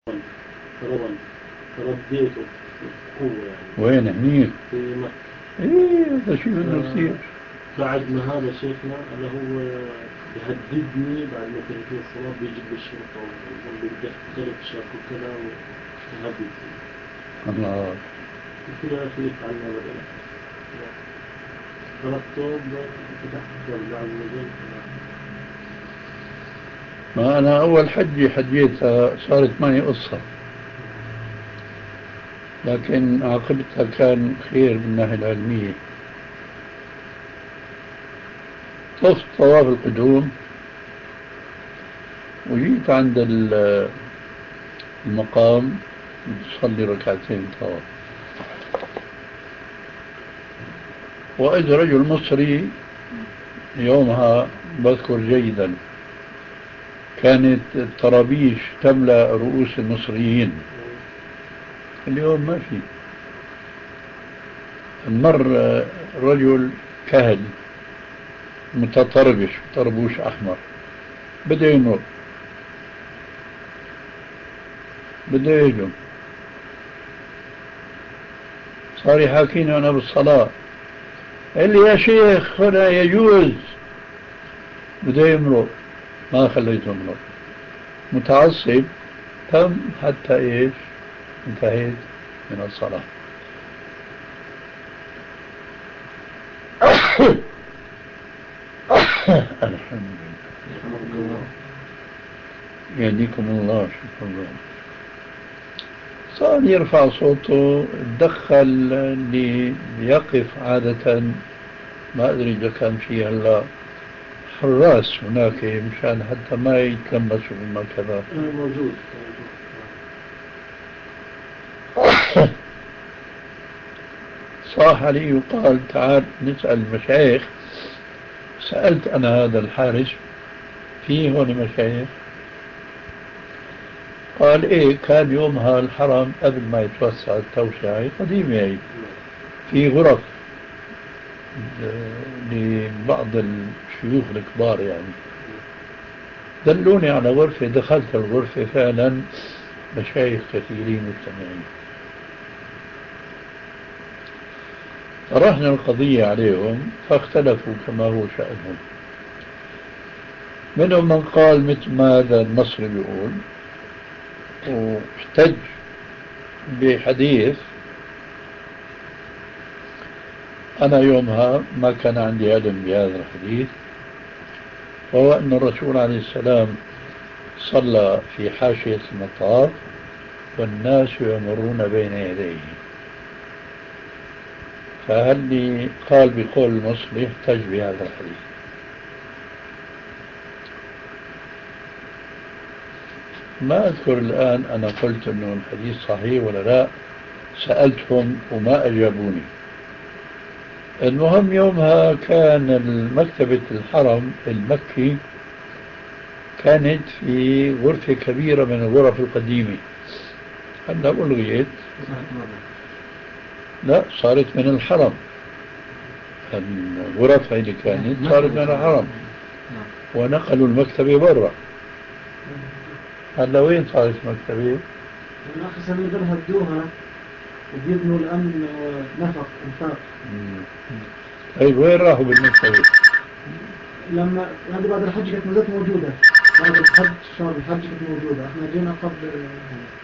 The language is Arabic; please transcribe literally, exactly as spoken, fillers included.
فرضا رديته قوة يعني. وين هنيك؟ في مكة. ايه هذا شيء منه كثير. بعد ما هذا شيخنا اللي هو بيهددني بعد ما تنتهي الصلاة بيجيب الشرطة ويقول لي بدك تختلف وكذا ويهددني. الله. قلت له يا أخي افعل ما بدأ. تركته فتحت الله عز وجل. ما أنا أول حجة حجيتها صارت معي قصة، لكن عاقبتها كان خير من الناحية العلمية. طفت طواف القدوم وجيت عند المقام صلي ركعتين طواف، وإذ رجل مصري يومها بذكر جيدا كانت الطرابيش تملأ رؤوس المصريين، اليوم ما في. مر رجل كهل متطربش طربوش أحمر بده يمر، بده يهجم، صار يحاكيني أنا بالصلاة، قال لي يا شيخ هنا يجوز، بده يمرق ما خليته يمرق، متعصب تم حتى إيش انتهيت من الصلاة. الحمد لله يهديكم الله. شكرا الله. صار يرفع صوته، تدخل اللي يقف عادة، ما أدري إذا كان فيه هلا حراس هناك مشان حتى ما يتلمسوا بالمكان. موجود. صاح علي وقال تعال نسأل المشايخ. سألت أنا هذا الحارس في هون مشايخ؟ قال إيه، كان يومها الحرم قبل ما يتوسع التوسعة قديمة هي في غرف لبعض الشيوخ الكبار يعني. دلوني على غرفة، دخلت الغرفة فعلا مشايخ كثيرين مجتمعين. طرحنا القضية عليهم فاختلفوا كما هو شأنهم. منهم من قال مثل ما هذا المصري بيقول، واحتج بحديث أنا يومها ما كان عندي علم بهذا الحديث، وهو أن الرسول عليه السلام صلى في حاشية المطاف والناس يمرون بين يديه. فهل لي قال بقول المصري احتج بهذا الحديث. ما أذكر الآن أنا قلت أنه الحديث صحيح ولا لا، سألتهم وما أجابوني. المهم يومها كان مكتبة الحرم المكي كانت في غرفة كبيرة من الغرف القديمة، هلا ألغيت. لا صارت من الحرم، الغرف اللي كانت صارت من الحرم ونقلوا المكتبة برا. هلا وين صارت المكتبة؟ الأخ سمير بدها هدوها وبيبنوا الأمن نفق انفاق. طيب وين راحوا بالمكتبة؟ لما هذه بعد الحج كانت مازالت موجودة، بعد الحج شهر الحج كانت موجودة، احنا جينا قبل